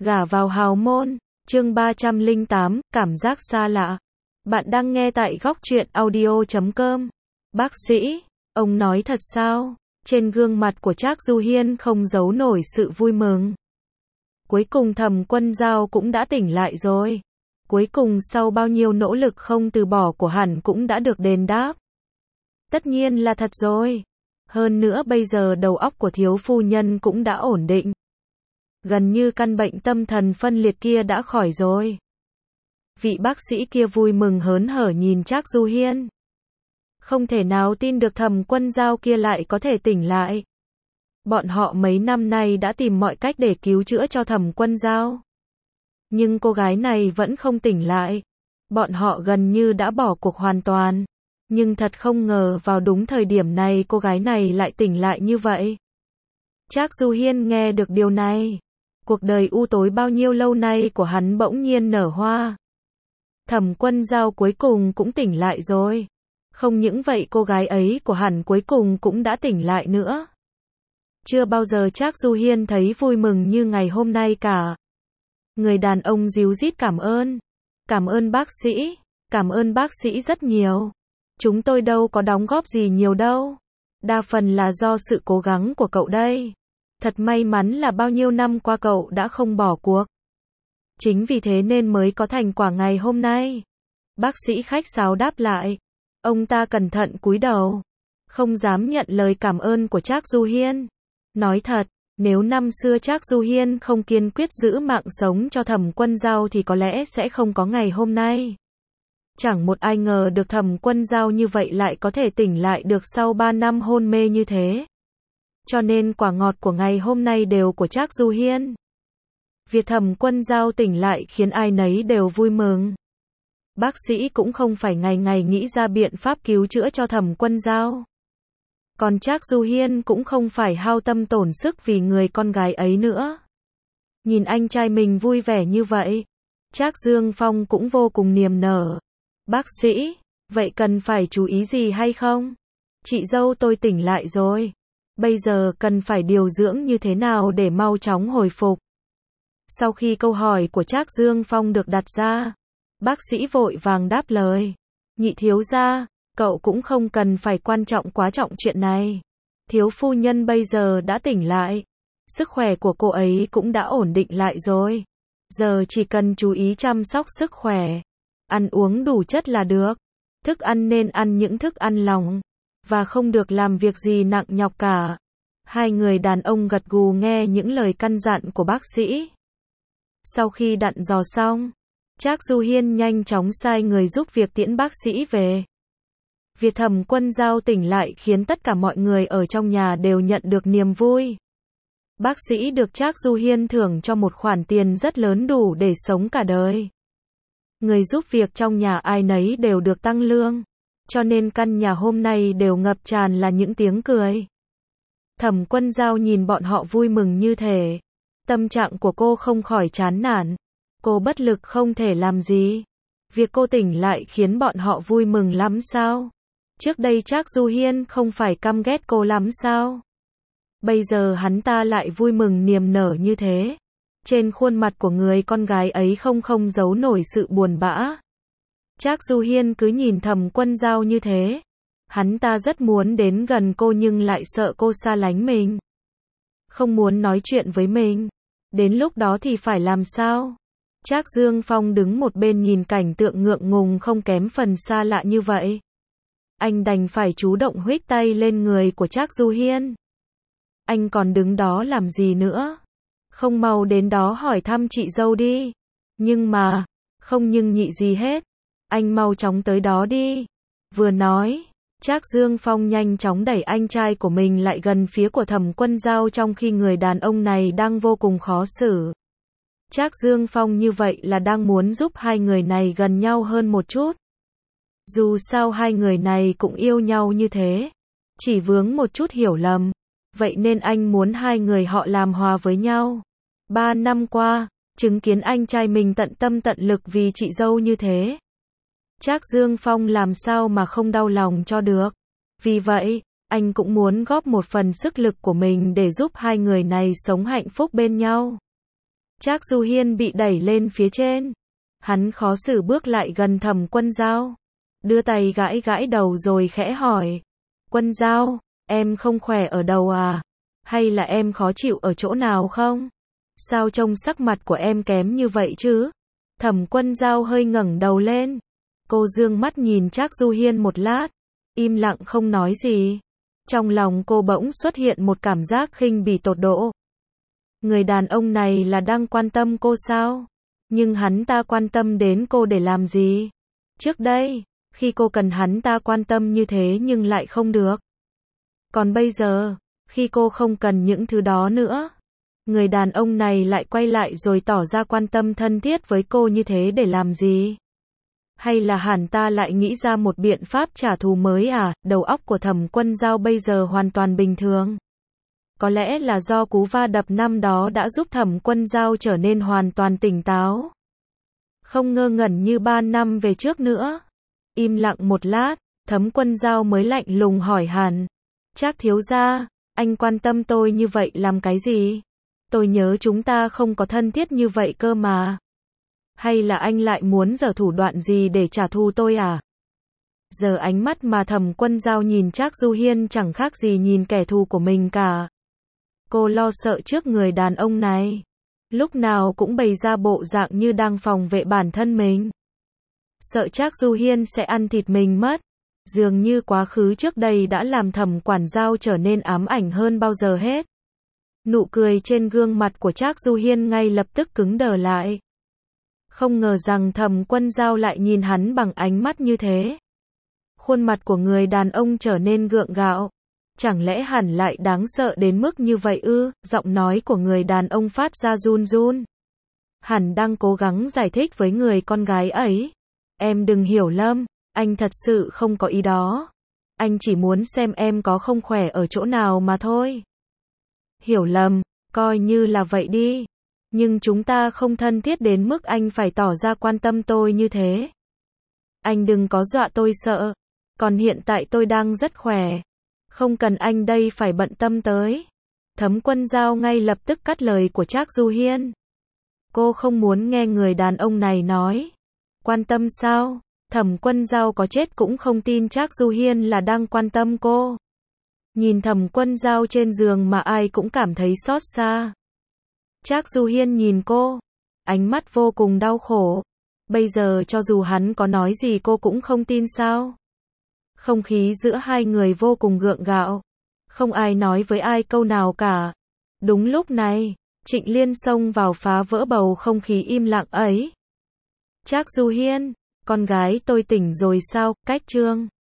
Gả vào hào môn, chương 308, cảm giác xa lạ. Bạn đang nghe tại góc truyện audio.com. Bác sĩ, ông nói thật sao? Trên gương mặt của Trác Du Hiên không giấu nổi sự vui mừng. Cuối cùng Thẩm Quân Dao cũng đã tỉnh lại rồi. Cuối cùng sau bao nhiêu nỗ lực không từ bỏ của hắn cũng đã được đền đáp. Tất nhiên là thật rồi. Hơn nữa bây giờ đầu óc của thiếu phu nhân cũng đã ổn định. Gần như căn bệnh tâm thần phân liệt kia đã khỏi rồi. Vị bác sĩ kia vui mừng hớn hở nhìn Trác Du Hiên. Không thể nào tin được Thẩm Quân Dao kia lại có thể tỉnh lại. Bọn họ mấy năm nay đã tìm mọi cách để cứu chữa cho Thẩm Quân Dao. Nhưng cô gái này vẫn không tỉnh lại. Bọn họ gần như đã bỏ cuộc hoàn toàn. Nhưng thật không ngờ vào đúng thời điểm này cô gái này lại tỉnh lại như vậy. Trác Du Hiên nghe được điều này. Cuộc đời u tối bao nhiêu lâu nay của hắn bỗng nhiên nở hoa. Thẩm Quân Dao cuối cùng cũng tỉnh lại rồi. Không những vậy cô gái ấy của hắn cuối cùng cũng đã tỉnh lại nữa. Chưa bao giờ Trác Du Hiên thấy vui mừng như ngày hôm nay cả. Người đàn ông ríu rít cảm ơn. Cảm ơn bác sĩ. Cảm ơn bác sĩ rất nhiều. Chúng tôi đâu có đóng góp gì nhiều đâu. Đa phần là do sự cố gắng của cậu đây. Thật may mắn là bao nhiêu năm qua cậu đã không bỏ cuộc. Chính vì thế nên mới có thành quả ngày hôm nay. Bác sĩ khách sáo đáp lại. Ông ta cẩn thận cúi đầu. Không dám nhận lời cảm ơn của Trác Du Hiên. Nói thật, nếu năm xưa Trác Du Hiên không kiên quyết giữ mạng sống cho Thẩm Quân Dao thì có lẽ sẽ không có ngày hôm nay. Chẳng một ai ngờ được Thẩm Quân Dao như vậy lại có thể tỉnh lại được sau 3 năm hôn mê như thế. Cho nên quả ngọt của ngày hôm nay đều của Trác Du Hiên. Việc Thẩm Quân Dao tỉnh lại khiến ai nấy đều vui mừng. Bác sĩ cũng không phải ngày ngày nghĩ ra biện pháp cứu chữa cho Thẩm Quân Dao. Còn Trác Du Hiên cũng không phải hao tâm tổn sức vì người con gái ấy nữa. Nhìn anh trai mình vui vẻ như vậy, Trác Dương Phong cũng vô cùng niềm nở. Bác sĩ, vậy cần phải chú ý gì hay không? Chị dâu tôi tỉnh lại rồi. Bây giờ cần phải điều dưỡng như thế nào để mau chóng hồi phục? Sau khi câu hỏi của Trác Dương Phong được đặt ra, bác sĩ vội vàng đáp lời. Nhị thiếu gia, cậu cũng không cần phải quan trọng quá trọng chuyện này. Thiếu phu nhân bây giờ đã tỉnh lại. Sức khỏe của cô ấy cũng đã ổn định lại rồi. Giờ chỉ cần chú ý chăm sóc sức khỏe. Ăn uống đủ chất là được. Thức ăn nên ăn những thức ăn lỏng. Và không được làm việc gì nặng nhọc cả. Hai người đàn ông gật gù nghe những lời căn dặn của bác sĩ. Sau khi dặn dò xong, Trác Du Hiên nhanh chóng sai người giúp việc tiễn bác sĩ về. Việc Thẩm Quân Dao tỉnh lại khiến tất cả mọi người ở trong nhà đều nhận được niềm vui. Bác sĩ được Trác Du Hiên thưởng cho một khoản tiền rất lớn đủ để sống cả đời. Người giúp việc trong nhà ai nấy đều được tăng lương. Cho nên căn nhà hôm nay đều ngập tràn là những tiếng cười. Thẩm Quân Dao nhìn bọn họ vui mừng như thế. Tâm trạng của cô không khỏi chán nản. Cô bất lực không thể làm gì. Việc cô tỉnh lại khiến bọn họ vui mừng lắm sao? Trước đây Trác Du Hiên không phải căm ghét cô lắm sao? Bây giờ hắn ta lại vui mừng niềm nở như thế. Trên khuôn mặt của người con gái ấy không giấu nổi sự buồn bã. Trác Du Hiên cứ nhìn Thẩm Quân Dao như thế. Hắn ta rất muốn đến gần cô nhưng lại sợ cô xa lánh mình. Không muốn nói chuyện với mình. Đến lúc đó thì phải làm sao? Trác Dương Phong đứng một bên nhìn cảnh tượng ngượng ngùng không kém phần xa lạ như vậy. Anh đành phải chủ động huých tay lên người của Trác Du Hiên. Anh còn đứng đó làm gì nữa? Không mau đến đó hỏi thăm chị dâu đi. Nhưng mà, không nhưng nhị gì hết. Anh mau chóng tới đó đi. Vừa nói, Trác Dương Phong nhanh chóng đẩy anh trai của mình lại gần phía của Thẩm Quân Dao trong khi người đàn ông này đang vô cùng khó xử. Trác Dương Phong như vậy là đang muốn giúp hai người này gần nhau hơn một chút. Dù sao hai người này cũng yêu nhau như thế. Chỉ vướng một chút hiểu lầm. Vậy nên anh muốn hai người họ làm hòa với nhau. 3 năm qua, chứng kiến anh trai mình tận tâm tận lực vì chị dâu như thế. Trác Dương Phong làm sao mà không đau lòng cho được. Vì vậy, anh cũng muốn góp một phần sức lực của mình để giúp hai người này sống hạnh phúc bên nhau. Trác Du Hiên bị đẩy lên phía trên. Hắn khó xử bước lại gần Thẩm Quân Dao, đưa tay gãi gãi đầu rồi khẽ hỏi. Quân Dao, em không khỏe ở đầu à? Hay là em khó chịu ở chỗ nào không? Sao trông sắc mặt của em kém như vậy chứ? Thẩm Quân Dao hơi ngẩng đầu lên. Cô dương mắt nhìn Trác Du Hiên một lát, im lặng không nói gì. Trong lòng cô bỗng xuất hiện một cảm giác khinh bỉ tột độ. Người đàn ông này là đang quan tâm cô sao? Nhưng hắn ta quan tâm đến cô để làm gì? Trước đây, khi cô cần hắn ta quan tâm như thế nhưng lại không được. Còn bây giờ, khi cô không cần những thứ đó nữa, người đàn ông này lại quay lại rồi tỏ ra quan tâm thân thiết với cô như thế để làm gì? Hay là hắn ta lại nghĩ ra một biện pháp trả thù mới à? Đầu óc của Thẩm Quân Dao bây giờ hoàn toàn bình thường. Có lẽ là do cú va đập năm đó đã giúp Thẩm Quân Dao trở nên hoàn toàn tỉnh táo. Không ngơ ngẩn như 3 năm về trước nữa. Im lặng một lát, Thẩm Quân Dao mới lạnh lùng hỏi hắn. Trác thiếu gia, anh quan tâm tôi như vậy làm cái gì? Tôi nhớ chúng ta không có thân thiết như vậy cơ mà. Hay là anh lại muốn giở thủ đoạn gì để trả thù tôi à? Giờ ánh mắt mà Thẩm Quân Dao nhìn Trác Du Hiên chẳng khác gì nhìn kẻ thù của mình cả. Cô lo sợ trước người đàn ông này. Lúc nào cũng bày ra bộ dạng như đang phòng vệ bản thân mình. Sợ Trác Du Hiên sẽ ăn thịt mình mất. Dường như quá khứ trước đây đã làm Thẩm Quản Dao trở nên ám ảnh hơn bao giờ hết. Nụ cười trên gương mặt của Trác Du Hiên ngay lập tức cứng đờ lại. Không ngờ rằng Thẩm Quân Dao lại nhìn hắn bằng ánh mắt như thế. Khuôn mặt của người đàn ông trở nên gượng gạo. Chẳng lẽ hẳn lại đáng sợ đến mức như vậy ư? Giọng nói của người đàn ông phát ra run run. Hẳn đang cố gắng giải thích với người con gái ấy. Em đừng hiểu lầm, anh thật sự không có ý đó. Anh chỉ muốn xem em có không khỏe ở chỗ nào mà thôi. Hiểu lầm, coi như là vậy đi. Nhưng chúng ta không thân thiết đến mức anh phải tỏ ra quan tâm tôi như thế. Anh đừng có dọa tôi sợ. Còn hiện tại tôi đang rất khỏe. Không cần anh đây phải bận tâm tới. Thẩm Quân Dao ngay lập tức cắt lời của Trác Du Hiên. Cô không muốn nghe người đàn ông này nói. Quan tâm sao? Thẩm Quân Dao có chết cũng không tin Trác Du Hiên là đang quan tâm cô. Nhìn Thẩm Quân Dao trên giường mà ai cũng cảm thấy xót xa. Trác Du Hiên nhìn cô, ánh mắt vô cùng đau khổ. Bây giờ cho dù hắn có nói gì cô cũng không tin sao? Không khí giữa hai người vô cùng gượng gạo. Không ai nói với ai câu nào cả. Đúng lúc này, Trịnh Liên xông vào phá vỡ bầu không khí im lặng ấy. Trác Du Hiên, con gái tôi tỉnh rồi sao? Cách chương